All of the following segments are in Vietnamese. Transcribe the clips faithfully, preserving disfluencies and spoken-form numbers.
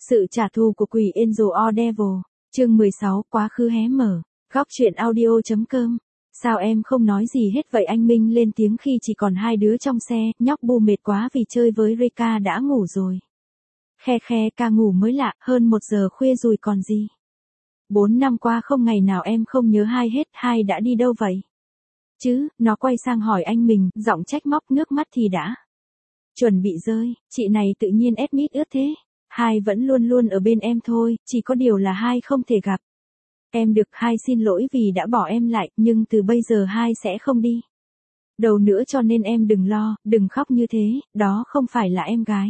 Sự trả thù của quỷ Angel or Devil, chương mười sáu, quá khứ hé mở, góc truyện audio.com. Sao em không nói gì hết vậy? Anh Minh lên tiếng khi chỉ còn hai đứa trong xe, nhóc Bu mệt quá vì chơi với Rika đã ngủ rồi. Khe khe, ca ngủ mới lạ, hơn một giờ khuya rồi còn gì. Bốn năm qua không ngày nào em không nhớ hai hết, hai đã đi đâu vậy? Chứ, nó quay sang hỏi anh mình, giọng trách móc, nước mắt thì đã chuẩn bị rơi, chị này tự nhiên admit ướt thế. Hai vẫn luôn luôn ở bên em thôi, chỉ có điều là hai không thể gặp em được. Hai xin lỗi vì đã bỏ em lại, nhưng từ bây giờ hai sẽ không đi đâu nữa, cho nên em đừng lo, đừng khóc như thế, đó không phải là em gái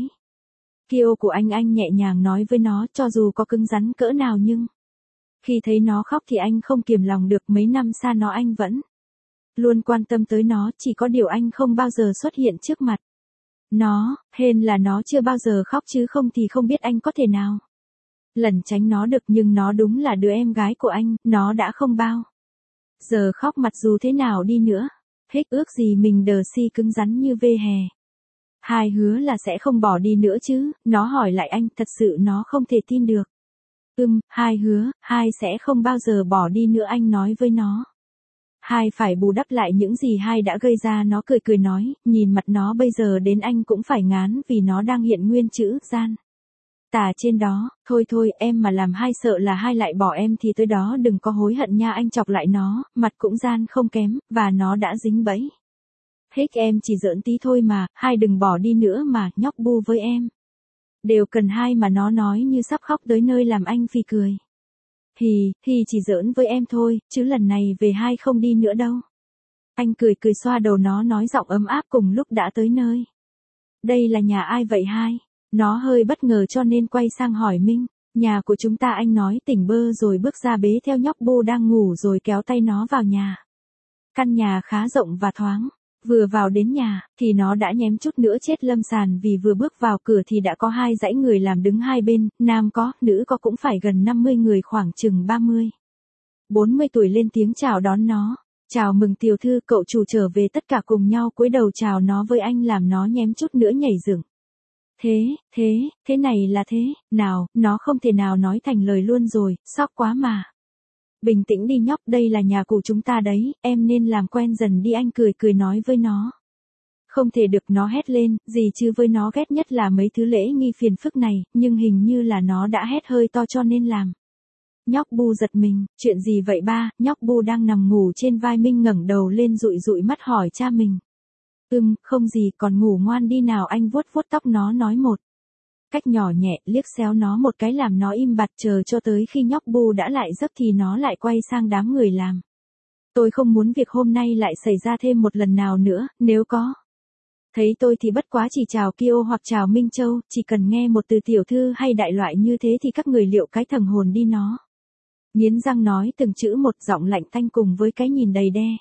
Kyo của anh. Anh nhẹ nhàng nói với nó, cho dù có cứng rắn cỡ nào nhưng khi thấy nó khóc thì anh không kiềm lòng được. Mấy năm xa nó anh vẫn luôn quan tâm tới nó, chỉ có điều anh không bao giờ xuất hiện trước mặt nó, hên là nó chưa bao giờ khóc, chứ không thì không biết anh có thể nào lẩn tránh nó được. Nhưng nó đúng là đứa em gái của anh, nó đã không bao giờ khóc, mặc dù thế nào đi nữa. Hích ước gì mình đờ si cứng rắn như vê hè. Hai hứa là sẽ không bỏ đi nữa chứ? Nó hỏi lại anh, thật sự nó không thể tin được. Ừm, hai hứa, hai sẽ không bao giờ bỏ đi nữa, anh nói với nó. Hai phải bù đắp lại những gì hai đã gây ra. Nó cười cười nói, nhìn mặt nó bây giờ đến anh cũng phải ngán vì nó đang hiện nguyên chữ gian tà trên đó. Thôi thôi, em mà làm hai sợ là hai lại bỏ em thì tới đó đừng có hối hận nha. Anh chọc lại nó, mặt cũng gian không kém, và nó đã dính bẫy. Hích, em chỉ giỡn tí thôi mà, hai đừng bỏ đi nữa mà, nhóc Bu với em đều cần hai mà. Nó nói như sắp khóc tới nơi làm anh phì cười. Hì, hì, chỉ giỡn với em thôi, chứ lần này về hai không đi nữa đâu. Anh cười cười xoa đầu nó, nói giọng ấm áp cùng lúc đã tới nơi. Đây là nhà ai vậy hai? Nó hơi bất ngờ cho nên quay sang hỏi Minh. Nhà của chúng ta, anh nói tỉnh bơ rồi bước ra bế theo nhóc Bu đang ngủ rồi kéo tay nó vào nhà. Căn nhà khá rộng và thoáng. Vừa vào đến nhà, thì nó đã nhém chút nữa chết lâm sàn vì vừa bước vào cửa thì đã có hai dãy người làm đứng hai bên, nam có, nữ có, cũng phải gần năm mươi người, khoảng chừng ba mươi, bốn mươi tuổi lên tiếng chào đón nó. Chào mừng tiểu thư, cậu chủ trở về. Tất cả cùng nhau cúi đầu chào nó với anh, làm nó nhém chút nữa nhảy dựng. Thế, thế, thế này là thế nào? Nó không thể nào nói thành lời luôn rồi, sốc quá mà. Bình tĩnh đi nhóc, đây là nhà của chúng ta đấy, em nên làm quen dần đi. Anh cười cười nói với nó. Không thể được, nó hét lên, gì chứ với nó ghét nhất là mấy thứ lễ nghi phiền phức này, nhưng hình như là nó đã hét hơi to cho nên làm nhóc Bu giật mình. Chuyện gì vậy ba? Nhóc Bu đang nằm ngủ trên vai Minh ngẩng đầu lên dụi dụi mắt hỏi cha mình. Ừm, không gì, còn ngủ ngoan đi nào. Anh vuốt vuốt tóc nó nói một cách nhỏ nhẹ, liếc xéo nó một cái làm nó im bặt. Chờ cho tới khi nhóc Bu đã lại giấc thì nó lại quay sang đám người làm. Tôi không muốn việc hôm nay lại xảy ra thêm một lần nào nữa, nếu có thấy tôi thì bất quá chỉ chào Kyo hoặc chào Minh Châu, chỉ cần nghe một từ tiểu thư hay đại loại như thế thì các người liệu cái thằng hồn đi. Nó nghiến răng nói từng chữ một, giọng lạnh tanh cùng với cái nhìn đầy đe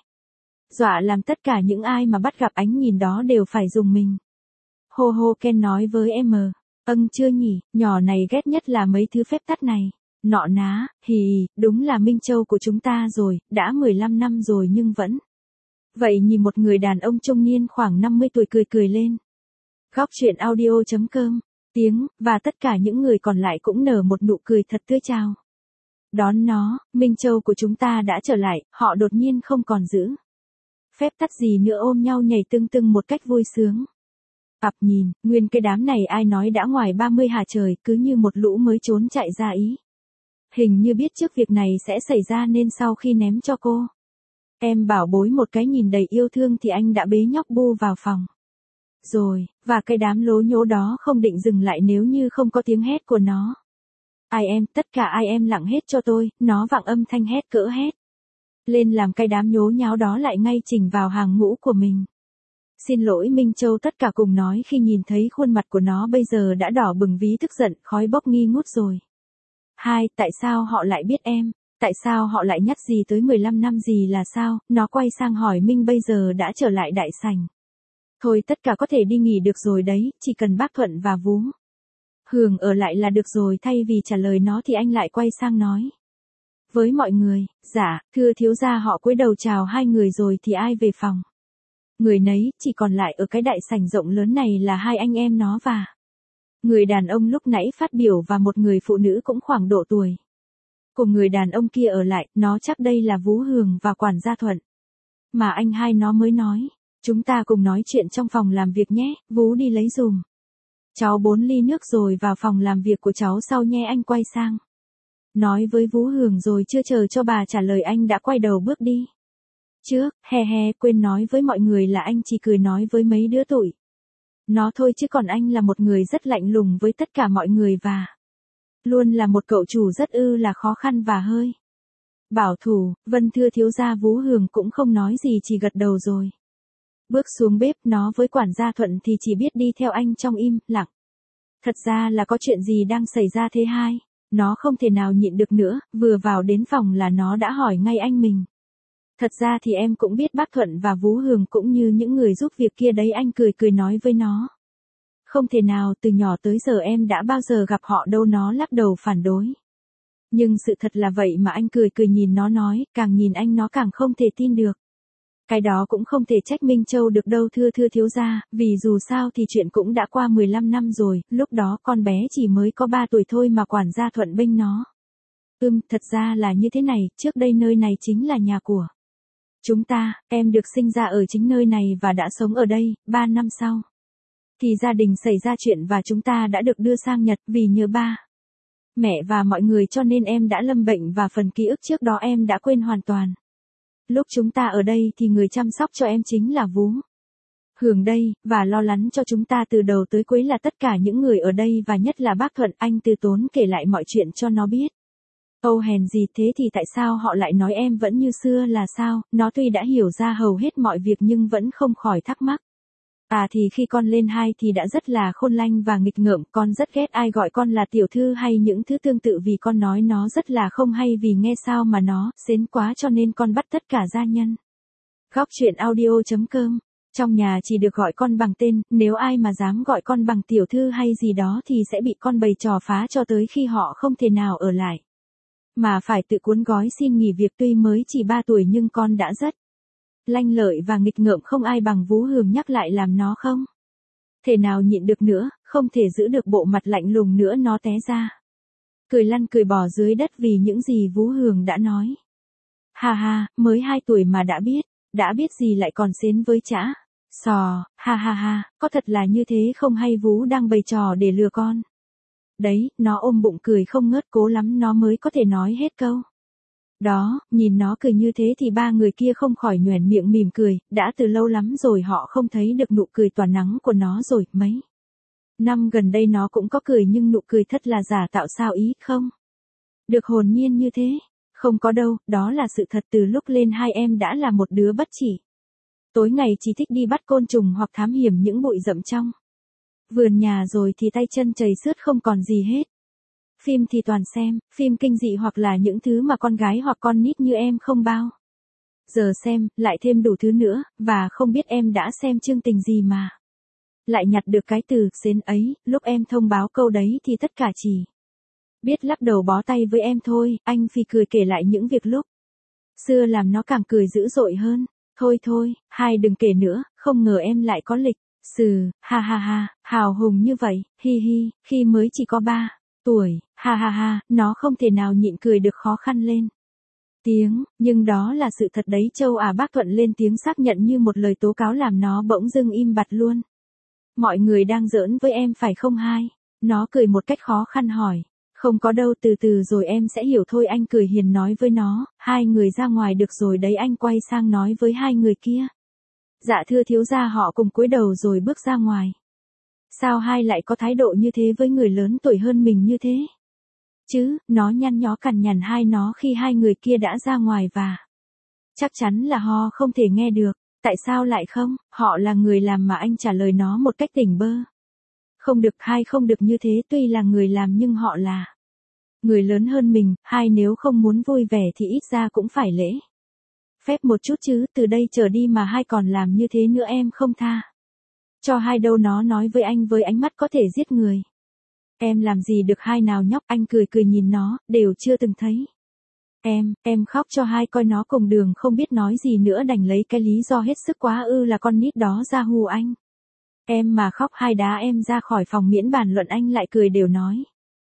dọa làm tất cả những ai mà bắt gặp ánh nhìn đó đều phải dùng mình. Hô hô, Ken nói với em. Âng, chưa nhỉ, nhỏ này ghét nhất là mấy thứ phép tắc này. Nọ ná, hì, đúng là Minh Châu của chúng ta rồi, đã mười lăm năm rồi nhưng vẫn vậy. Nhìn một người đàn ông trung niên khoảng năm mươi tuổi cười cười lên. Góc truyện audio.com, tiếng, và tất cả những người còn lại cũng nở một nụ cười thật tươi chào đón nó. Minh Châu của chúng ta đã trở lại, họ đột nhiên không còn giữ phép tắc gì nữa, ôm nhau nhảy tưng tưng một cách vui sướng. Ặp nhìn, nguyên cái đám này ai nói đã ngoài ba mươi hả trời, cứ như một lũ mới trốn chạy ra ý. Hình như biết trước việc này sẽ xảy ra nên sau khi ném cho cô em bảo bối một cái nhìn đầy yêu thương thì anh đã bế nhóc Bu vào phòng rồi, và cái đám lố nhố đó không định dừng lại nếu như không có tiếng hét của nó. Ai em, tất cả ai em lặng hết cho tôi. Nó vặng âm thanh hét cỡ hét lên làm cái đám nhố nháo đó lại ngay chỉnh vào hàng ngũ của mình. Xin lỗi Minh Châu, tất cả cùng nói khi nhìn thấy khuôn mặt của nó bây giờ đã đỏ bừng ví tức giận, khói bốc nghi ngút rồi. Hai, tại sao họ lại biết em? Tại sao họ lại nhắc gì tới mười lăm năm gì là sao? Nó quay sang hỏi Minh bây giờ đã trở lại đại sảnh. Thôi tất cả có thể đi nghỉ được rồi đấy, chỉ cần bác Thuận và Vú Hường ở lại là được rồi. Thay vì trả lời nó thì anh lại quay sang nói với mọi người, dạ, thưa thiếu gia. Họ cúi đầu chào hai người rồi thì ai về phòng người nấy, chỉ còn lại ở cái đại sảnh rộng lớn này là hai anh em nó và Người đàn ông lúc nãy phát biểu và một người phụ nữ cũng khoảng độ tuổi. Cùng người đàn ông kia ở lại, nó chắc đây là Vũ Hường và quản gia Thuận. Mà anh hai nó mới nói, chúng ta cùng nói chuyện trong phòng làm việc nhé, Vũ đi lấy dùm. Cháu bốn ly nước rồi vào phòng làm việc của cháu sau nhé, anh quay sang. Nói với Vũ Hường rồi chưa chờ cho bà trả lời anh đã quay đầu bước đi. Trước, he he, quên nói với mọi người là anh chỉ cười nói với mấy đứa tụi nó thôi chứ còn anh là một người rất lạnh lùng với tất cả mọi người và luôn là một cậu chủ rất ư là khó khăn và hơi bảo thủ. Vâng thưa thiếu gia, Vũ Hường cũng không nói gì chỉ gật đầu rồi bước xuống bếp. Nó với quản gia Thuận thì chỉ biết đi theo anh trong im lặng. Thật ra là có chuyện gì đang xảy ra thế hai? Nó không thể nào nhịn được nữa, vừa vào đến phòng là nó đã hỏi ngay anh mình. Thật ra thì em cũng biết bác Thuận và Vũ Hường cũng như những người giúp việc kia đấy, anh cười cười nói với nó. Không thể nào, từ nhỏ tới giờ em đã bao giờ gặp họ đâu, nó lắc đầu phản đối. Nhưng sự thật là vậy mà, anh cười cười nhìn nó nói, càng nhìn anh nó càng không thể tin được. Cái đó cũng không thể trách Minh Châu được đâu thưa thưa thiếu gia, vì dù sao thì chuyện cũng đã qua mười lăm năm rồi, lúc đó con bé chỉ mới có ba tuổi thôi mà quản gia Thuận bênh nó. Ừm, thật ra là như thế này, trước đây nơi này chính là nhà của chúng ta, em được sinh ra ở chính nơi này và đã sống ở đây, ba năm sau thì gia đình xảy ra chuyện và chúng ta đã được đưa sang Nhật, vì nhớ ba mẹ và mọi người cho nên em đã lâm bệnh và phần ký ức trước đó em đã quên hoàn toàn. Lúc chúng ta ở đây thì người chăm sóc cho em chính là Vũ Hường đây, và lo lắng cho chúng ta từ đầu tới cuối là tất cả những người ở đây và nhất là bác Thuận. Anh từ tốn kể lại mọi chuyện cho nó biết. Âu hèn gì thế thì tại sao họ lại nói em vẫn như xưa là sao? Nó tuy đã hiểu ra hầu hết mọi việc nhưng vẫn không khỏi thắc mắc. À thì khi con lên hai thì đã rất là khôn lanh và nghịch ngợm, con rất ghét ai gọi con là tiểu thư hay những thứ tương tự vì con nói nó rất là không hay, vì nghe sao mà nó xến quá cho nên con bắt tất cả gia nhân. Góc truyện audio chấm com. Trong nhà chỉ được gọi con bằng tên, nếu ai mà dám gọi con bằng tiểu thư hay gì đó thì sẽ bị con bày trò phá cho tới khi họ không thể nào ở lại. Mà phải tự cuốn gói xin nghỉ việc, tuy mới chỉ ba tuổi nhưng con đã rất lanh lợi và nghịch ngợm, không ai bằng Vũ Hường nhắc lại làm nó không thể nào nhịn được nữa, không thể giữ được bộ mặt lạnh lùng nữa, nó té ra cười lăn cười bò dưới đất vì những gì Vũ Hường đã nói. Ha ha, mới hai tuổi mà đã biết, đã biết gì lại còn xến với chả sò, ha ha ha, có thật là như thế không hay Vũ đang bày trò để lừa con. Đấy, nó ôm bụng cười không ngớt, cố lắm nó mới có thể nói hết câu đó. Nhìn nó cười như thế thì ba người kia không khỏi nhoẻn miệng mỉm cười, đã từ lâu lắm rồi họ không thấy được nụ cười tỏa nắng của nó rồi. Mấy năm gần đây nó cũng có cười nhưng nụ cười thật là giả tạo sao ý không được hồn nhiên như thế. Không có đâu, đó là sự thật. Từ lúc lên hai em đã là một đứa bất chỉ tối ngày chỉ thích đi bắt côn trùng hoặc thám hiểm những bụi rậm trong vườn nhà, rồi thì tay chân chầy xước không còn gì hết. Phim thì toàn xem, phim kinh dị hoặc là những thứ mà con gái hoặc con nít như em không bao giờ xem, lại thêm đủ thứ nữa, và không biết em đã xem chương trình gì mà lại nhặt được cái từ xến ấy. Lúc em thông báo câu đấy thì tất cả chỉ biết lắc đầu bó tay với em thôi. Anh Phi cười kể lại những việc lúc xưa làm nó càng cười dữ dội hơn. Thôi thôi, hai đừng kể nữa, không ngờ em lại có lịch sử, ha ha ha, hào hùng như vậy, hi hi, khi mới chỉ có ba tuổi, ha ha ha, nó không thể nào nhịn cười được, khó khăn lên tiếng, nhưng đó là sự thật đấy. Châu à, bác Thuận lên tiếng xác nhận như một lời tố cáo làm nó bỗng dưng im bặt luôn. Mọi người đang giỡn với em phải không hai? Nó cười một cách khó khăn hỏi. Không có đâu, từ từ rồi em sẽ hiểu thôi, anh cười hiền nói với nó. Hai người ra ngoài được rồi đấy, anh quay sang nói với hai người kia. Dạ thưa thiếu gia, họ cùng cúi đầu rồi bước ra ngoài. Sao hai lại có thái độ như thế với người lớn tuổi hơn mình như thế chứ? Nó nhăn nhó cằn nhằn hai nó khi hai người kia đã ra ngoài và chắc chắn là họ không thể nghe được. Tại sao lại không? Họ là người làm mà, anh trả lời nó một cách tỉnh bơ. Không được, hai không được như thế, tuy là người làm nhưng họ là người lớn hơn mình. Hai nếu không muốn vui vẻ thì ít ra cũng phải lễ phép một chút chứ, từ đây trở đi mà hai còn làm như thế nữa em không tha cho hai đâu, nó nói với anh với ánh mắt có thể giết người. Em làm gì được hai nào nhóc, anh cười cười nhìn nó, đều chưa từng thấy em, em khóc cho hai coi. Nó cùng đường không biết nói gì nữa, đành lấy cái lý do hết sức quá ư là con nít đó ra hù anh. Em mà khóc hai đá em ra khỏi phòng miễn bàn luận, anh lại cười đều nói.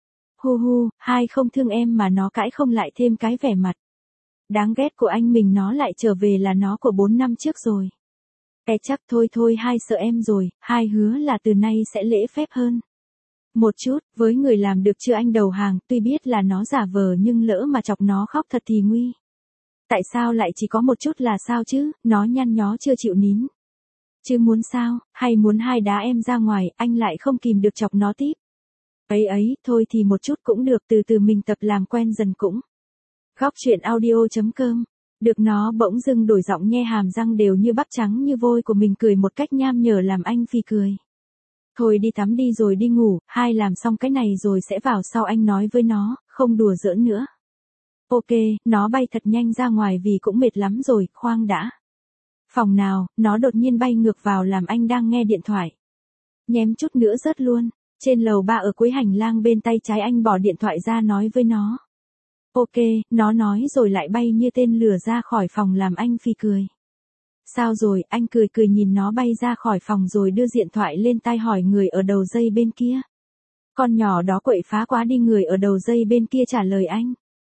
Hu hu, hai không thương em mà nó cãi không lại thêm cái vẻ mặt đáng ghét của anh mình, nó lại trở về là nó của bốn năm trước rồi. E chắc thôi thôi, hai sợ em rồi, hai hứa là từ nay sẽ lễ phép hơn một chút, với người làm được chưa anh đầu hàng, tuy biết là nó giả vờ nhưng lỡ mà chọc nó khóc thật thì nguy. Tại sao lại chỉ có một chút là sao chứ, nó nhăn nhó chưa chịu nín. Chứ muốn sao, hay muốn hai đá em ra ngoài, anh lại không kìm được chọc nó tiếp. Ấy ấy, thôi thì một chút cũng được, từ từ mình tập làm quen dần cũng. Góc chuyện audio chấm com. Được nó bỗng dưng đổi giọng, nghe hàm răng đều như bắp trắng như vôi của mình cười một cách nham nhở làm anh phì cười. Thôi đi tắm đi rồi đi ngủ, hai làm xong cái này rồi sẽ vào sau, anh nói với nó, không đùa giỡn nữa. Ok, nó bay thật nhanh ra ngoài vì cũng mệt lắm rồi, khoan đã. Phòng nào, nó đột nhiên bay ngược vào làm anh đang nghe điện thoại. Nhém chút nữa rớt luôn. Trên lầu ba ở cuối hành lang bên tay trái, anh bỏ điện thoại ra nói với nó. Ok, nó nói rồi lại bay như tên lửa ra khỏi phòng làm anh phì cười. Sao rồi, anh cười cười nhìn nó bay ra khỏi phòng rồi đưa điện thoại lên tai hỏi người ở đầu dây bên kia. Con nhỏ đó quậy phá quá đi, người ở đầu dây bên kia trả lời anh.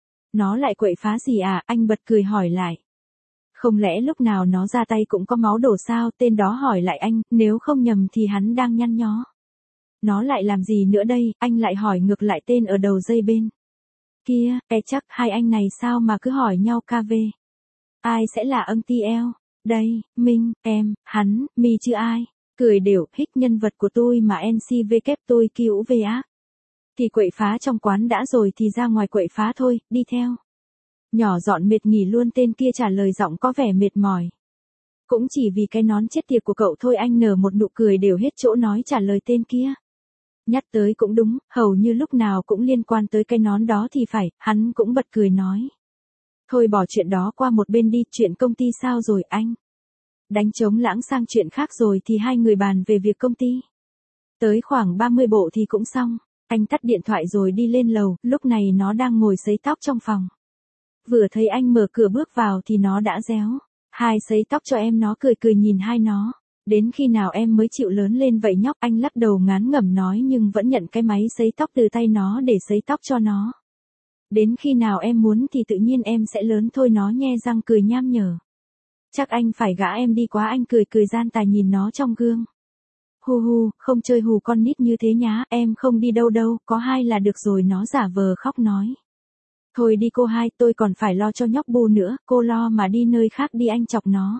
Nó lại quậy phá gì à, anh bật cười hỏi lại. Không lẽ lúc nào nó ra tay cũng có máu đổ sao, tên đó hỏi lại anh, nếu không nhầm thì hắn đang nhăn nhó. Nó lại làm gì nữa đây, anh lại hỏi ngược lại tên ở đầu dây bên kia, e chắc hai anh này sao mà cứ hỏi nhau ca vê. Ai sẽ là âng ti eo? Đây, Minh, em, hắn, mi chứ ai? Cười đều, hích nhân vật của tôi mà en xê vê kép tôi cứu về ác. Thì quậy phá trong quán đã rồi thì ra ngoài quậy phá thôi, đi theo. Nhỏ dọn mệt nghỉ luôn, tên kia trả lời giọng có vẻ mệt mỏi. Cũng chỉ vì cái nón chết tiệt của cậu thôi, anh nở một nụ cười đều hết chỗ nói trả lời tên kia. Nhắc tới cũng đúng, hầu như lúc nào cũng liên quan tới cái nón đó thì phải, hắn cũng bật cười nói. Thôi bỏ chuyện đó qua một bên đi, chuyện công ty sao rồi anh? Đánh trống lãng sang chuyện khác rồi thì hai người bàn về việc công ty. Tới khoảng ba mươi bộ thì cũng xong, anh tắt điện thoại rồi đi lên lầu, lúc này nó đang ngồi sấy tóc trong phòng. Vừa thấy anh mở cửa bước vào thì nó đã réo. Hai sấy tóc cho em, nó cười cười nhìn hai nó. Đến khi nào em mới chịu lớn lên vậy nhóc, anh lắc đầu ngán ngẩm nói nhưng vẫn nhận cái máy sấy tóc từ tay nó để sấy tóc cho nó. Đến khi nào em muốn thì tự nhiên em sẽ lớn thôi, nó nhe răng cười nham nhở. Chắc anh phải gã em đi quá, anh cười cười gian tà nhìn nó trong gương. Hu hu, không chơi hù con nít như thế nhá, em không đi đâu đâu, có hai là được rồi, nó giả vờ khóc nói. Thôi đi cô hai, tôi còn phải lo cho nhóc Bu nữa, cô lo mà đi nơi khác đi, anh chọc nó.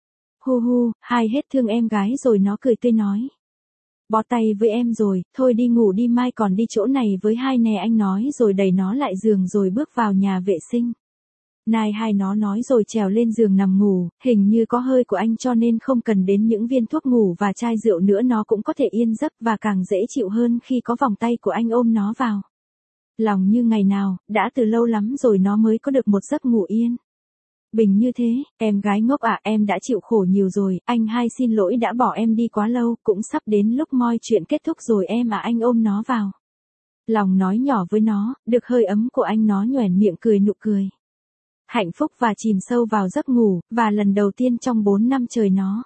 Hu hu, hai hết thương em gái rồi, nó cười tươi nói. Bó tay với em rồi, thôi đi ngủ đi, mai còn đi chỗ này với hai nè, anh nói rồi đẩy nó lại giường rồi bước vào nhà vệ sinh. Này hai, nó nói rồi trèo lên giường nằm ngủ, hình như có hơi của anh cho nên không cần đến những viên thuốc ngủ và chai rượu nữa, nó cũng có thể yên giấc và càng dễ chịu hơn khi có vòng tay của anh ôm nó vào lòng như ngày nào, đã từ lâu lắm rồi nó mới có được một giấc ngủ yên bình như thế. Em gái ngốc à, em đã chịu khổ nhiều rồi, anh hai xin lỗi đã bỏ em đi quá lâu, cũng sắp đến lúc moi chuyện kết thúc rồi em à, anh ôm nó vào lòng nói nhỏ với nó, được hơi ấm của anh nó nhoẻn miệng cười nụ cười hạnh phúc và chìm sâu vào giấc ngủ, và lần đầu tiên trong bốn năm trời nó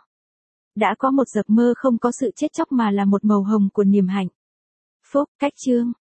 đã có một giấc mơ không có sự chết chóc mà là một màu hồng của niềm hạnh phúc. Cách chương